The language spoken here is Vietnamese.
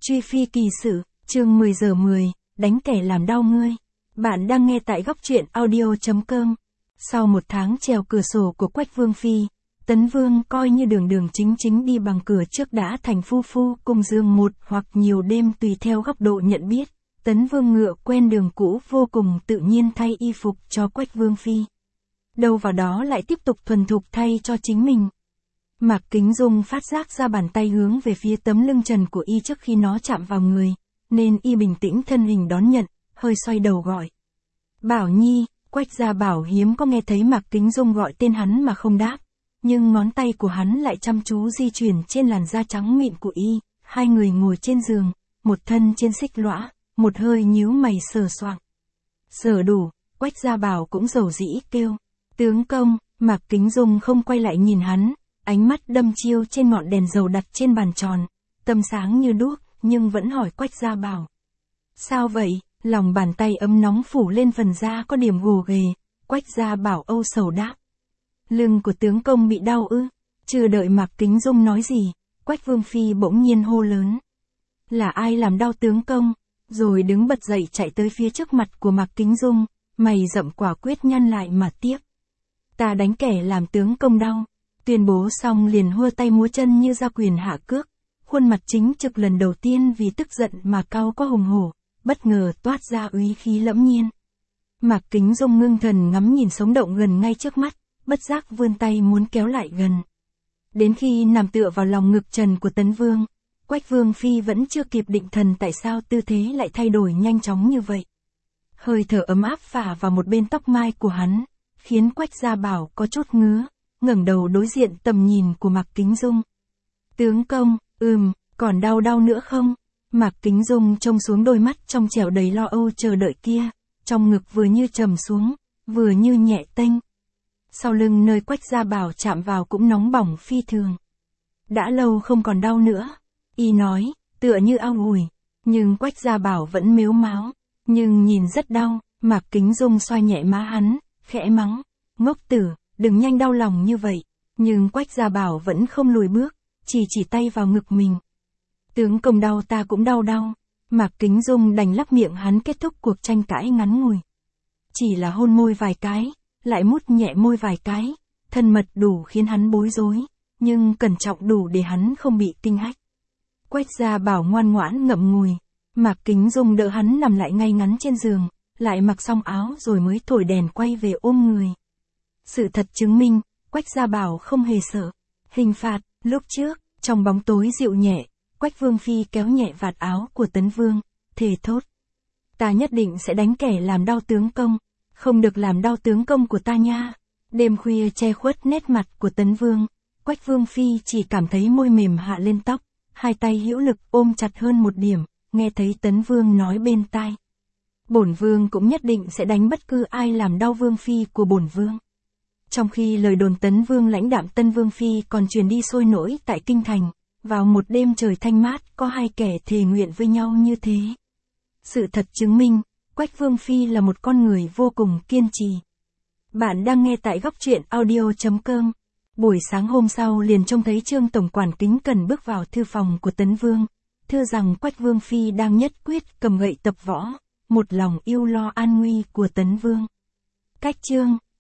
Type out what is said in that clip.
Truy phi kỳ sự, chương 10 giờ 10, đánh kẻ làm đau ngươi. Bạn đang nghe tại góc truyện audio.com. Sau một tháng trèo cửa sổ của Quách Vương Phi, Tấn Vương coi như đường đường chính chính đi bằng cửa trước đã thành phu phu cùng giường một hoặc nhiều đêm tùy theo góc độ nhận biết. Tấn Vương ngựa quen đường cũ vô cùng tự nhiên thay y phục cho Quách Vương Phi. Đâu vào đó lại tiếp tục thuần thục thay cho chính mình. Mạc Kính Dung phát giác ra bàn tay hướng về phía tấm lưng trần của y trước khi nó chạm vào người, nên y bình tĩnh thân hình đón nhận, hơi xoay đầu gọi. Bảo Nhi. Quách Gia Bảo hiếm có nghe thấy Mạc Kính Dung gọi tên hắn mà không đáp, nhưng ngón tay của hắn lại chăm chú di chuyển trên làn da trắng mịn của y. Hai người ngồi trên giường, một thân trên xích lõa, một hơi nhíu mày sờ soạng. Sờ đủ, Quách Gia Bảo cũng rầu rĩ kêu. Tướng công. Mạc Kính Dung không quay lại nhìn hắn, ánh mắt đâm chiêu trên ngọn đèn dầu đặt trên bàn tròn, tâm sáng như đuốc, nhưng vẫn hỏi Quách Gia Bảo. Sao vậy? Lòng bàn tay ấm nóng phủ lên phần da có điểm gồ ghề. Quách Gia Bảo âu sầu đáp. Lưng của tướng công bị đau ư? Chưa đợi Mạc Kính Dung nói gì, Quách Vương Phi bỗng nhiên hô lớn. Là ai làm đau tướng công? Rồi đứng bật dậy chạy tới phía trước mặt của Mạc Kính Dung, mày rậm quả quyết nhăn lại mà tiếp. Ta đánh kẻ làm tướng công đau. Tuyên bố xong liền hua tay múa chân như ra quyền hạ cước, khuôn mặt chính trực lần đầu tiên vì tức giận mà cau có hùng hổ, bất ngờ toát ra úy khí lẫm nhiên. Mạc Kính Dung ngưng thần ngắm nhìn sống động gần ngay trước mắt, bất giác vươn tay muốn kéo lại gần. Đến khi nằm tựa vào lòng ngực trần của Tấn Vương, Quách Vương Phi vẫn chưa kịp định thần tại sao tư thế lại thay đổi nhanh chóng như vậy. Hơi thở ấm áp phả vào một bên tóc mai của hắn, khiến Quách Gia Bảo có chút ngứa, ngẩng đầu đối diện tầm nhìn của Mạc Kính Dung. Tướng công. Còn đau nữa không? Mạc Kính Dung trông xuống đôi mắt trong trẻo đầy lo âu chờ đợi kia, trong ngực vừa như trầm xuống, vừa như nhẹ tênh. Sau lưng nơi Quách Gia Bảo chạm vào cũng nóng bỏng phi thường. Đã lâu không còn đau nữa, y nói, tựa như ao ủi, nhưng Quách Gia Bảo vẫn mếu máo, nhưng nhìn rất đau. Mạc Kính Dung xoa nhẹ má hắn, khẽ mắng, ngốc tử, đừng nhanh đau lòng như vậy. Nhưng Quách Gia Bảo vẫn không lùi bước, chỉ tay vào ngực mình. Tướng công đau ta cũng đau. Mạc Kính Dung đành lắc miệng hắn kết thúc cuộc tranh cãi ngắn ngủi. Chỉ là hôn môi vài cái, lại mút nhẹ môi vài cái, thân mật đủ khiến hắn bối rối, nhưng cẩn trọng đủ để hắn không bị kinh hách. Quách Gia Bảo ngoan ngoãn ngậm ngùi, Mạc Kính Dung đỡ hắn nằm lại ngay ngắn trên giường, lại mặc xong áo rồi mới thổi đèn quay về ôm người. Sự thật chứng minh, Quách Gia Bảo không hề sợ hình phạt. Lúc trước, trong bóng tối dịu nhẹ, Quách Vương Phi kéo nhẹ vạt áo của Tấn Vương, thề thốt. Ta nhất định sẽ đánh kẻ làm đau tướng công, không được làm đau tướng công của ta nha. Đêm khuya che khuất nét mặt của Tấn Vương, Quách Vương Phi chỉ cảm thấy môi mềm hạ lên tóc, hai tay hữu lực ôm chặt hơn một điểm, nghe thấy Tấn Vương nói bên tai. Bổn Vương cũng nhất định sẽ đánh bất cứ ai làm đau Vương Phi của bổn Vương. Trong khi lời đồn Tấn Vương lãnh đạm Tân Vương Phi còn truyền đi sôi nổi tại kinh thành, vào một đêm trời thanh mát có hai kẻ thề nguyện với nhau như thế. Sự thật chứng minh, Quách Vương Phi là một con người vô cùng kiên trì. Bạn đang nghe tại góc truyện audio.com. Buổi sáng hôm sau liền trông thấy Trương Tổng quản kính cẩn bước vào thư phòng của Tấn Vương, thưa rằng Quách Vương Phi đang nhất quyết cầm gậy tập võ, một lòng yêu lo an nguy của Tấn Vương. Cách Trương